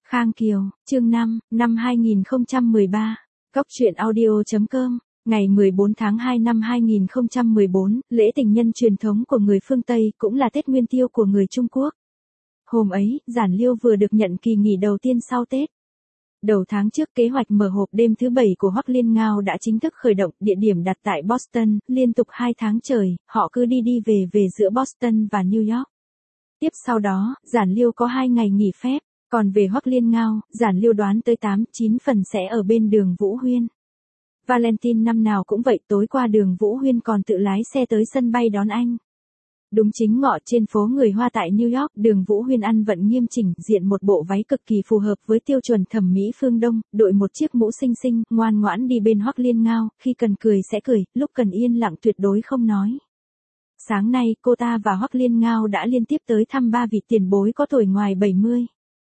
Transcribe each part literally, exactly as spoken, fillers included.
Khang Kiều, chương năm, năm hai nghìn không trăm mười ba. Cốc truyện audio chấm com. Ngày mười bốn tháng hai năm hai nghìn không trăm mười bốn, lễ tình nhân truyền thống của người phương Tây, cũng là Tết Nguyên Tiêu của người Trung Quốc. Hôm ấy, Giản Liêu vừa được nhận kỳ nghỉ đầu tiên sau Tết. Đầu tháng trước, kế hoạch mở hộp đêm thứ bảy của Hoắc Liên Ngao đã chính thức khởi động, địa điểm đặt tại Boston, liên tục hai tháng trời, họ cứ đi đi về về giữa Boston và New York. Tiếp sau đó, Giản Liêu có hai ngày nghỉ phép, còn về Hoắc Liên Ngao, Giản Liêu đoán tới tám chín phần sẽ ở bên Đường Vũ Huyên. Valentine năm nào cũng vậy, tối qua Đường Vũ Huyên còn tự lái xe tới sân bay đón anh. Đúng chính ngọ trên phố người Hoa tại New York, Đường Vũ Huyên ăn vận nghiêm chỉnh, diện một bộ váy cực kỳ phù hợp với tiêu chuẩn thẩm mỹ phương Đông, đội một chiếc mũ xinh xinh, ngoan ngoãn đi bên Hoắc Liên Ngao, khi cần cười sẽ cười, lúc cần yên lặng tuyệt đối không nói. Sáng nay, cô ta và Hoắc Liên Ngao đã liên tiếp tới thăm ba vị tiền bối có tuổi ngoài bảy mươi.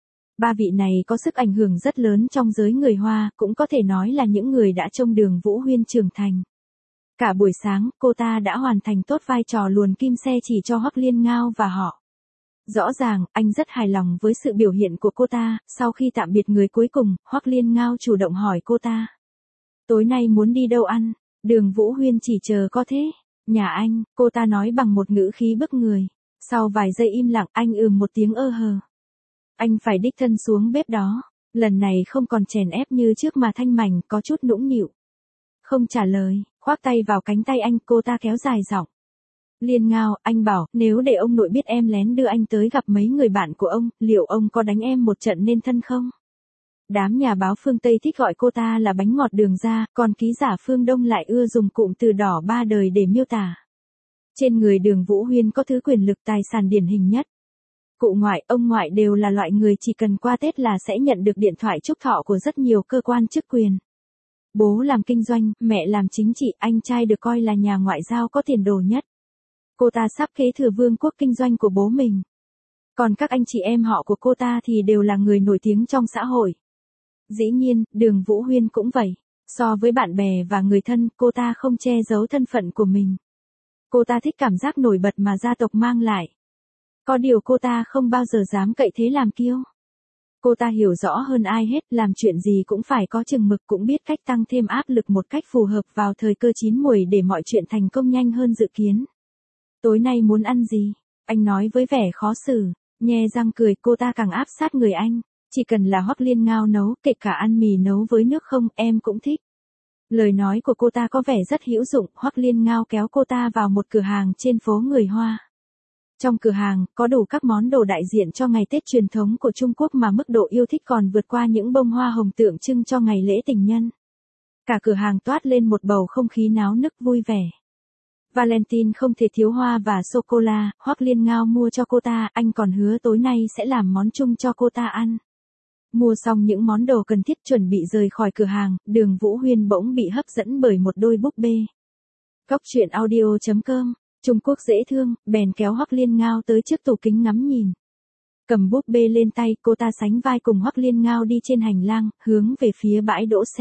Ba vị này có sức ảnh hưởng rất lớn trong giới người Hoa, cũng có thể nói là những người đã trông Đường Vũ Huyên trưởng thành. Cả buổi sáng, cô ta đã hoàn thành tốt vai trò luồn kim xe chỉ cho Hoắc Liên Ngao và họ. Rõ ràng, anh rất hài lòng với sự biểu hiện của cô ta. Sau khi tạm biệt người cuối cùng, Hoắc Liên Ngao chủ động hỏi cô ta. Tối nay muốn đi đâu ăn? Đường Vũ Huyên chỉ chờ có thế. Nhà anh, cô ta nói bằng một ngữ khí bức người. Sau vài giây im lặng, anh ừm một tiếng ơ hờ. Anh phải đích thân xuống bếp đó. Lần này không còn chèn ép như trước mà thanh mảnh, có chút nũng nịu. Không trả lời, khoác tay vào cánh tay anh, cô ta kéo dài giọng. Liên Ngao, anh bảo, nếu để ông nội biết em lén đưa anh tới gặp mấy người bạn của ông, liệu ông có đánh em một trận nên thân không? Đám nhà báo phương Tây thích gọi cô ta là bánh ngọt đường ra, còn ký giả phương Đông lại ưa dùng cụm từ đỏ ba đời để miêu tả. Trên người Đường Vũ Huyên có thứ quyền lực tài sản điển hình nhất. Cụ ngoại, ông ngoại đều là loại người chỉ cần qua Tết là sẽ nhận được điện thoại chúc thọ của rất nhiều cơ quan chức quyền. Bố làm kinh doanh, mẹ làm chính trị, anh trai được coi là nhà ngoại giao có tiền đồ nhất. Cô ta sắp kế thừa vương quốc kinh doanh của bố mình. Còn các anh chị em họ của cô ta thì đều là người nổi tiếng trong xã hội. Dĩ nhiên, Đường Vũ Huyên cũng vậy. So với bạn bè và người thân, cô ta không che giấu thân phận của mình. Cô ta thích cảm giác nổi bật mà gia tộc mang lại. Có điều cô ta không bao giờ dám cậy thế làm kiêu. Cô ta hiểu rõ hơn ai hết, làm chuyện gì cũng phải có chừng mực, cũng biết cách tăng thêm áp lực một cách phù hợp vào thời cơ chín muồi để mọi chuyện thành công nhanh hơn dự kiến. Tối nay muốn ăn gì? Anh nói với vẻ khó xử, nhe răng cười, cô ta càng áp sát người anh. Chỉ cần là Hoắc Liên Ngao nấu, kể cả ăn mì nấu với nước không, em cũng thích. Lời nói của cô ta có vẻ rất hữu dụng, Hoắc Liên Ngao kéo cô ta vào một cửa hàng trên phố người Hoa. Trong cửa hàng, có đủ các món đồ đại diện cho ngày Tết truyền thống của Trung Quốc mà mức độ yêu thích còn vượt qua những bông hoa hồng tượng trưng cho ngày lễ tình nhân. Cả cửa hàng toát lên một bầu không khí náo nức vui vẻ. Valentine không thể thiếu hoa và sô-cô-la, Hoắc Liên Ngao mua cho cô ta, anh còn hứa tối nay sẽ làm món chung cho cô ta ăn. Mua xong những món đồ cần thiết chuẩn bị rời khỏi cửa hàng, Đường Vũ Huyên bỗng bị hấp dẫn bởi một đôi búp bê. Cốc truyện audio chấm com. Trung Quốc dễ thương, bèn kéo Hoắc Liên Ngao tới trước tủ kính ngắm nhìn. Cầm búp bê lên tay, cô ta sánh vai cùng Hoắc Liên Ngao đi trên hành lang, hướng về phía bãi đỗ xe.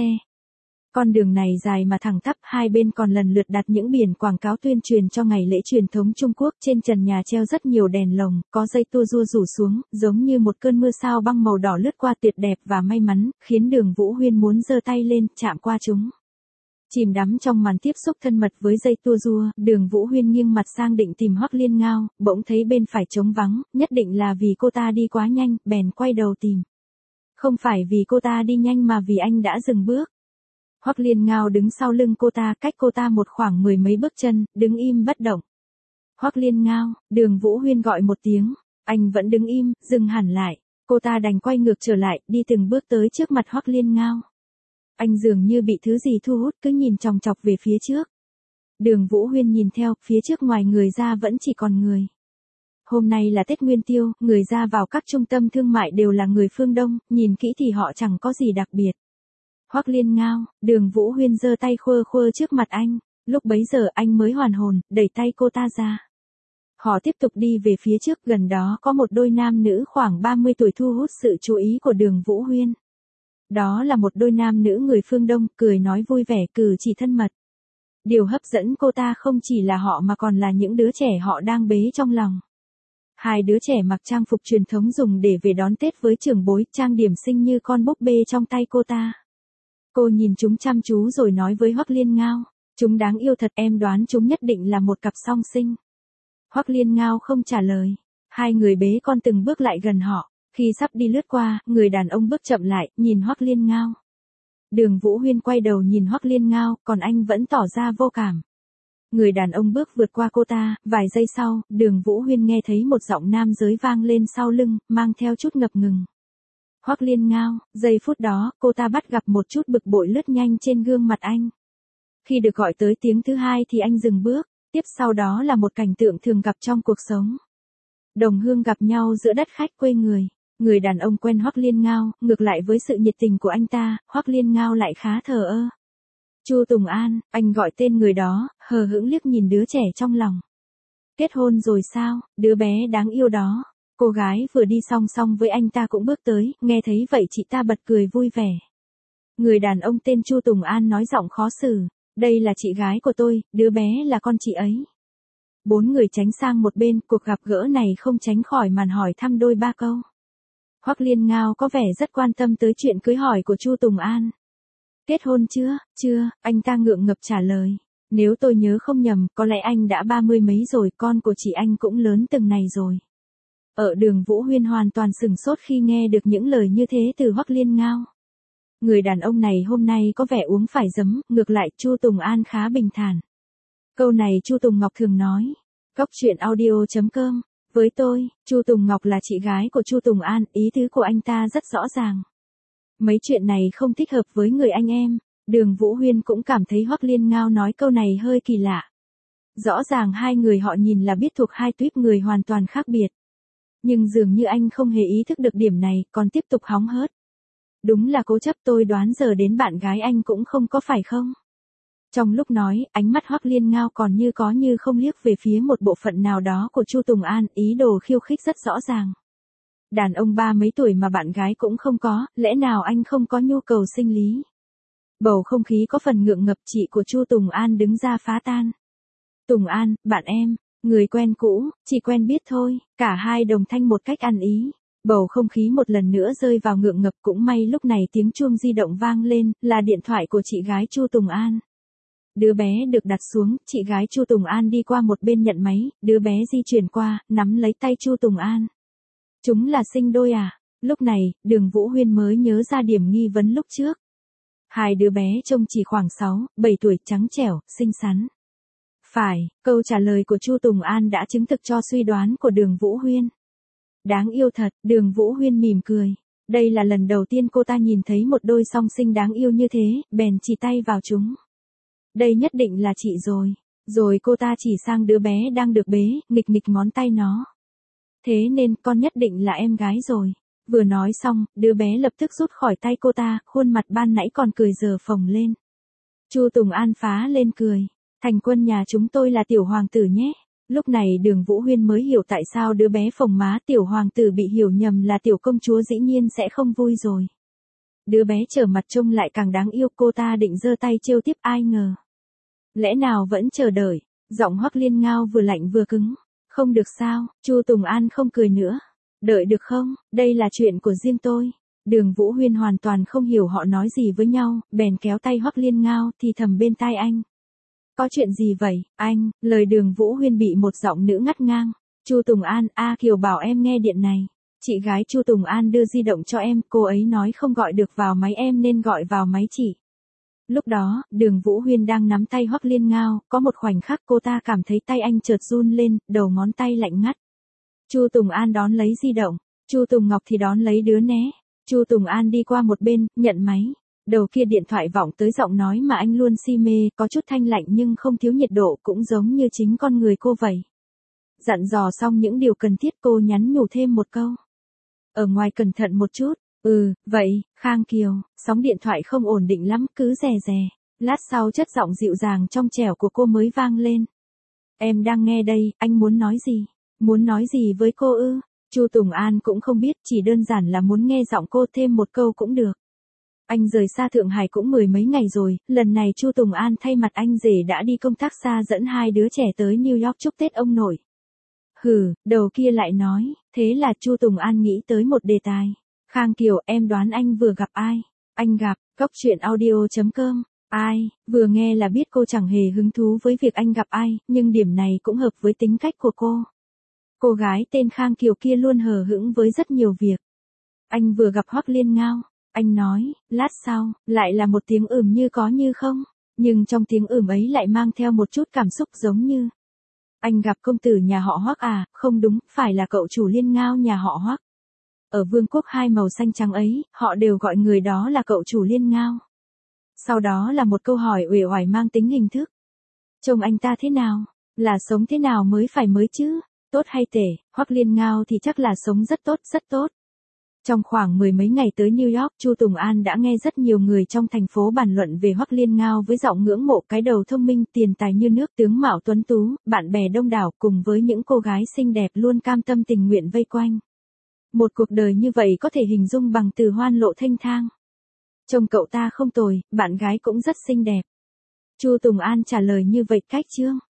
Con đường này dài mà thẳng tắp, hai bên còn lần lượt đặt những biển quảng cáo tuyên truyền cho ngày lễ truyền thống Trung Quốc. Trên trần nhà treo rất nhiều đèn lồng, có dây tua rua rủ xuống, giống như một cơn mưa sao băng màu đỏ lướt qua, tuyệt đẹp và may mắn, khiến Đường Vũ Huyên muốn giơ tay lên, chạm qua chúng. Chìm đắm trong màn tiếp xúc thân mật với dây tua rua, Đường Vũ Huyên nghiêng mặt sang định tìm Hoắc Liên Ngao, bỗng thấy bên phải trống vắng, nhất định là vì cô ta đi quá nhanh, bèn quay đầu tìm. Không phải vì cô ta đi nhanh mà vì anh đã dừng bước. Hoắc Liên Ngao đứng sau lưng cô ta, cách cô ta một khoảng mười mấy bước chân, đứng im bất động. Hoắc Liên Ngao, Đường Vũ Huyên gọi một tiếng, anh vẫn đứng im, dừng hẳn lại. Cô ta đành quay ngược trở lại, đi từng bước tới trước mặt Hoắc Liên Ngao. Anh dường như bị thứ gì thu hút, cứ nhìn chòng chọc về phía trước. Đường Vũ Huyên nhìn theo, phía trước ngoài người ra vẫn chỉ còn người. Hôm nay là Tết Nguyên Tiêu, người ra vào các trung tâm thương mại đều là người phương Đông, nhìn kỹ thì họ chẳng có gì đặc biệt. Hoắc Liên Ngao, Đường Vũ Huyên giơ tay khua khua trước mặt anh, lúc bấy giờ anh mới hoàn hồn, đẩy tay cô ta ra. Họ tiếp tục đi về phía trước, gần đó có một đôi nam nữ khoảng ba mươi tuổi thu hút sự chú ý của Đường Vũ Huyên. Đó là một đôi nam nữ người phương Đông, cười nói vui vẻ, cử chỉ thân mật. Điều hấp dẫn cô ta không chỉ là họ mà còn là những đứa trẻ họ đang bế trong lòng. Hai đứa trẻ mặc trang phục truyền thống dùng để về đón Tết với trưởng bối, trang điểm xinh như con búp bê trong tay cô ta. Cô nhìn chúng chăm chú rồi nói với Hoắc Liên Ngao, chúng đáng yêu thật, em đoán chúng nhất định là một cặp song sinh. Hoắc Liên Ngao không trả lời. Hai người bế con từng bước lại gần họ. Khi sắp đi lướt qua, người đàn ông bước chậm lại, nhìn Hoắc Liên Ngao. Đường Vũ Huyên quay đầu nhìn Hoắc Liên Ngao, còn anh vẫn tỏ ra vô cảm. Người đàn ông bước vượt qua cô ta, vài giây sau, Đường Vũ Huyên nghe thấy một giọng nam giới vang lên sau lưng, mang theo chút ngập ngừng. Hoắc Liên Ngao, giây phút đó, cô ta bắt gặp một chút bực bội lướt nhanh trên gương mặt anh. Khi được gọi tới tiếng thứ hai thì anh dừng bước, tiếp sau đó là một cảnh tượng thường gặp trong cuộc sống. Đồng hương gặp nhau giữa đất khách quê người. Người đàn ông quen Hoắc Liên Ngao, ngược lại với sự nhiệt tình của anh ta, Hoắc Liên Ngao lại khá thờ ơ. Chu Tùng An, anh gọi tên người đó, hờ hững liếc nhìn đứa trẻ trong lòng. Kết hôn rồi sao, đứa bé đáng yêu đó. Cô gái vừa đi song song với anh ta cũng bước tới, nghe thấy vậy chị ta bật cười vui vẻ. Người đàn ông tên Chu Tùng An nói giọng khó xử, đây là chị gái của tôi, đứa bé là con chị ấy. Bốn người tránh sang một bên, cuộc gặp gỡ này không tránh khỏi màn hỏi thăm đôi ba câu. Hoắc Liên Ngao có vẻ rất quan tâm tới chuyện cưới hỏi của Chu Tùng An. Kết hôn chưa? Chưa, anh ta ngượng ngập trả lời. Nếu tôi nhớ không nhầm, có lẽ anh đã ba mươi mấy rồi, con của chị anh cũng lớn từng này rồi. Ở Đường Vũ Huyên hoàn toàn sửng sốt khi nghe được những lời như thế từ Hoắc Liên Ngao. Người đàn ông này hôm nay có vẻ uống phải giấm, ngược lại Chu Tùng An khá bình thản. Câu này Chu Tùng Ngọc thường nói. Góc truyện audio chấm com. Với tôi, Chu Tùng Ngọc là chị gái của Chu Tùng An, ý tứ của anh ta rất rõ ràng. Mấy chuyện này không thích hợp với người anh em. Đường Vũ Huyên cũng cảm thấy Hoắc Liên Ngao nói câu này hơi kỳ lạ. Rõ ràng hai người họ nhìn là biết thuộc hai tuýp người hoàn toàn khác biệt. Nhưng dường như anh không hề ý thức được điểm này, còn tiếp tục hóng hớt. Đúng là cố chấp, tôi đoán giờ đến bạn gái anh cũng không có phải không? Trong lúc nói, ánh mắt Hoắc Liên Ngao còn như có như không liếc về phía một bộ phận nào đó của Chu Tùng An, ý đồ khiêu khích rất rõ ràng. Đàn ông ba mấy tuổi mà bạn gái cũng không có, lẽ nào anh không có nhu cầu sinh lý? Bầu không khí có phần ngượng ngập, chị của Chu Tùng An đứng ra phá tan. Tùng An, bạn em, người quen cũ, chỉ quen biết thôi, cả hai đồng thanh một cách ăn ý. Bầu không khí một lần nữa rơi vào ngượng ngập, cũng may lúc này tiếng chuông di động vang lên, là điện thoại của chị gái Chu Tùng An. Đứa bé được đặt xuống, chị gái Chu Tùng An đi qua một bên nhận máy, đứa bé di chuyển qua, nắm lấy tay Chu Tùng An. Chúng là sinh đôi à? Lúc này, Đường Vũ Huyên mới nhớ ra điểm nghi vấn lúc trước. Hai đứa bé trông chỉ khoảng sáu, bảy tuổi, trắng trẻo, xinh xắn. Phải, câu trả lời của Chu Tùng An đã chứng thực cho suy đoán của Đường Vũ Huyên. Đáng yêu thật, Đường Vũ Huyên mỉm cười. Đây là lần đầu tiên cô ta nhìn thấy một đôi song sinh đáng yêu như thế, bèn chỉ tay vào chúng. Đây nhất định là chị rồi. Rồi cô ta chỉ sang đứa bé đang được bế, nghịch nghịch ngón tay nó. Thế nên con nhất định là em gái rồi. Vừa nói xong, đứa bé lập tức rút khỏi tay cô ta, khuôn mặt ban nãy còn cười giờ phồng lên. Chu Tùng An phá lên cười. Thành Quân nhà chúng tôi là tiểu hoàng tử nhé. Lúc này Đường Vũ Huyên mới hiểu tại sao đứa bé phồng má tiểu hoàng tử bị hiểu nhầm là tiểu công chúa dĩ nhiên sẽ không vui rồi. Đứa bé trở mặt trông lại càng đáng yêu, cô ta định giơ tay trêu tiếp ai ngờ. Lẽ nào vẫn chờ đợi, giọng Hoắc Liên Ngao vừa lạnh vừa cứng. Không được sao, Chu Tùng An không cười nữa. Đợi được không, đây là chuyện của riêng tôi. Đường Vũ Huyên hoàn toàn không hiểu họ nói gì với nhau, bèn kéo tay Hoắc Liên Ngao thì thầm bên tai anh. Có chuyện gì vậy, anh? Lời Đường Vũ Huyên bị một giọng nữ ngắt ngang. Chu Tùng An, A Kiều bảo em nghe điện này. Chị gái Chu Tùng An đưa di động cho em, cô ấy nói không gọi được vào máy em nên gọi vào máy chị. Lúc đó, Đường Vũ Huyên đang nắm tay Hoắc Liên Ngao, có một khoảnh khắc cô ta cảm thấy tay anh chợt run lên, đầu ngón tay lạnh ngắt. Chu Tùng An đón lấy di động, Chu Tùng Ngọc thì đón lấy đứa né. Chu Tùng An đi qua một bên, nhận máy. Đầu kia điện thoại vọng tới giọng nói mà anh luôn si mê, có chút thanh lạnh nhưng không thiếu nhiệt độ, cũng giống như chính con người cô vậy. Dặn dò xong những điều cần thiết, cô nhắn nhủ thêm một câu. Ở ngoài cẩn thận một chút. Ừ, vậy, Khang Kiều, sóng điện thoại không ổn định lắm, cứ rè rè. Lát sau chất giọng dịu dàng trong trẻo của cô mới vang lên. Em đang nghe đây, anh muốn nói gì? Muốn nói gì với cô ư? Chu Tùng An cũng không biết, chỉ đơn giản là muốn nghe giọng cô thêm một câu cũng được. Anh rời xa Thượng Hải cũng mười mấy ngày rồi, lần này Chu Tùng An thay mặt anh rể đã đi công tác xa dẫn hai đứa trẻ tới New York chúc Tết ông nội. Hừ, đầu kia lại nói, thế là Chu Tùng An nghĩ tới một đề tài. Khang Kiều, em đoán anh vừa gặp ai? Anh gặp, cốc truyện audio.com. Ai, vừa nghe là biết cô chẳng hề hứng thú với việc anh gặp ai, nhưng điểm này cũng hợp với tính cách của cô. Cô gái tên Khang Kiều kia luôn hờ hững với rất nhiều việc. Anh vừa gặp Hoắc Liên Ngao, anh nói, lát sau, lại là một tiếng ừm như có như không, nhưng trong tiếng ừm ấy lại mang theo một chút cảm xúc giống như. Anh gặp công tử nhà họ Hoắc à, không đúng, phải là cậu chủ Liên Ngao nhà họ Hoắc. Ở vương quốc hai màu xanh trắng ấy, họ đều gọi người đó là cậu chủ Liên Ngao. Sau đó là một câu hỏi uể oải mang tính hình thức. Trông anh ta thế nào? Là sống thế nào mới phải mới chứ? Tốt hay tệ? Hoắc Liên Ngao thì chắc là sống rất tốt, rất tốt. Trong khoảng mười mấy ngày tới New York, Chu Tùng An đã nghe rất nhiều người trong thành phố bàn luận về Hoắc Liên Ngao với giọng ngưỡng mộ, cái đầu thông minh, tiền tài như nước, tướng mạo tuấn tú, bạn bè đông đảo cùng với những cô gái xinh đẹp luôn cam tâm tình nguyện vây quanh. Một cuộc đời như vậy có thể hình dung bằng từ hoan lộ thênh thang. Trông cậu ta không tồi, bạn gái cũng rất xinh đẹp. Chu Tùng An trả lời như vậy cách chương.